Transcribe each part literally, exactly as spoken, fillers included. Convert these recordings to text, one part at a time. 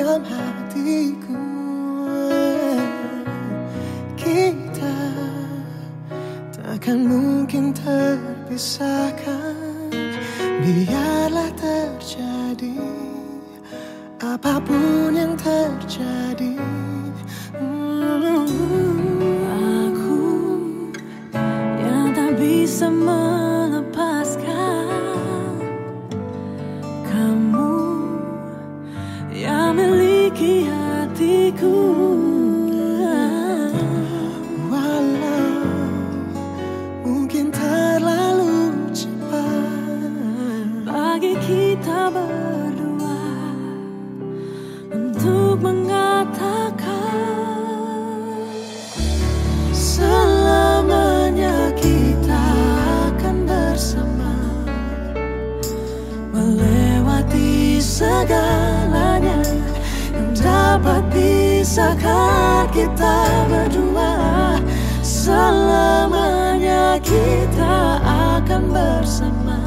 dalam hatiku. Kita takkan mungkin terpisahkan. Biarlah terjadi apapun yang terjadi. hmm. Aku yang tak bisa melepaskan kamu yang miliki hatiku. Walau mungkin terlalu cepat bagi kita berdua untuk mengatakan selamanya kita akan bersama, melewati segalanya yang dapat pisahkan kita berdua. Selamanya kita akan bersama,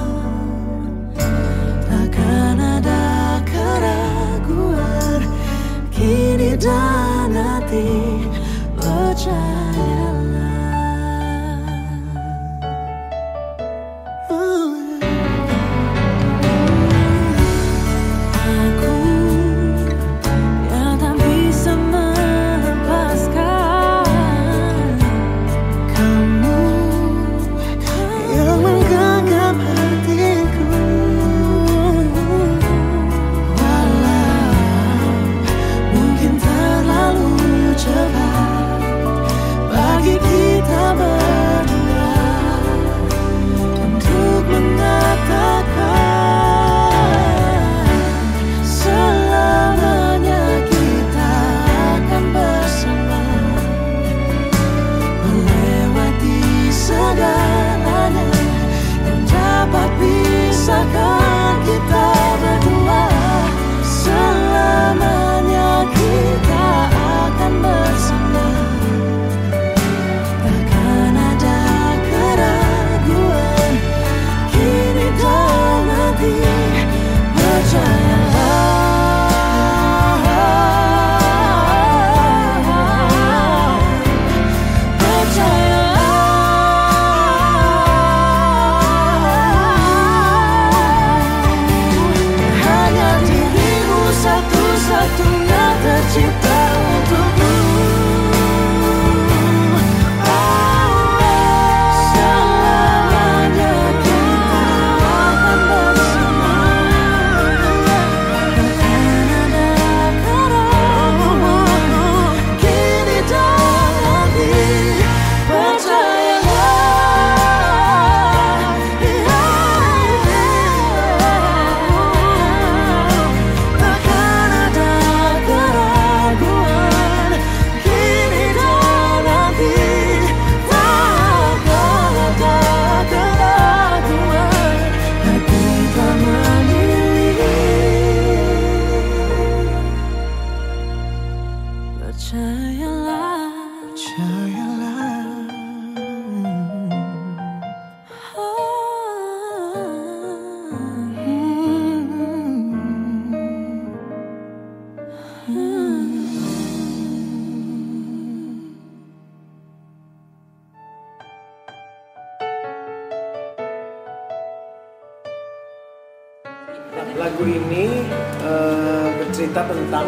takkan ada keraguan kini dan nanti, percayalah. aku yang tak bisa melepaskan Kamu yang menggenggam hatiku. Walau mungkin terlalu cepat bagi kita berdua untuk mengatakan selamanya kita akan bersama, melewati segalanya yang dapat pisahkan kita berdua. Selamanya kita akan bersama, takkan ada keraguan kini dan nanti, percayalah. Hanya dirimu satu-satunya tercipta untukku. Selamanya kita akan bersama, takkan ada keraguan kini dan nanti, percayalah. Takkan ada keraguan kini dan nanti, takkan ada keraguan hati tak memilih. Percayalah, Percayalah. Lagu ini eh, bercerita tentang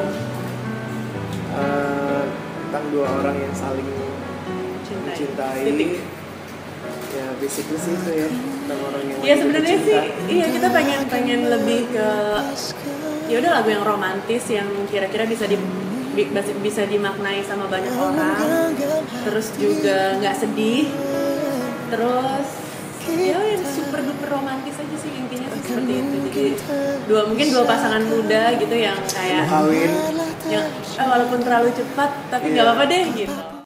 eh, tentang dua orang yang saling mencintai. Ya basically sih itu ya, tentang orang yang Ya lagi sebenarnya bercinta. sih, iya kita pengen pengen lebih ke ya udah lagu yang romantis yang kira-kira bisa di bi- bisa dimaknai sama banyak orang, terus juga nggak sedih, terus ya yang super duper romantis aja sih intinya sih seperti itu. Jadi dua mungkin dua pasangan muda gitu yang kayak Kawin. yang eh, walaupun terlalu cepat tapi nggak Iya. apa-apa deh gitu.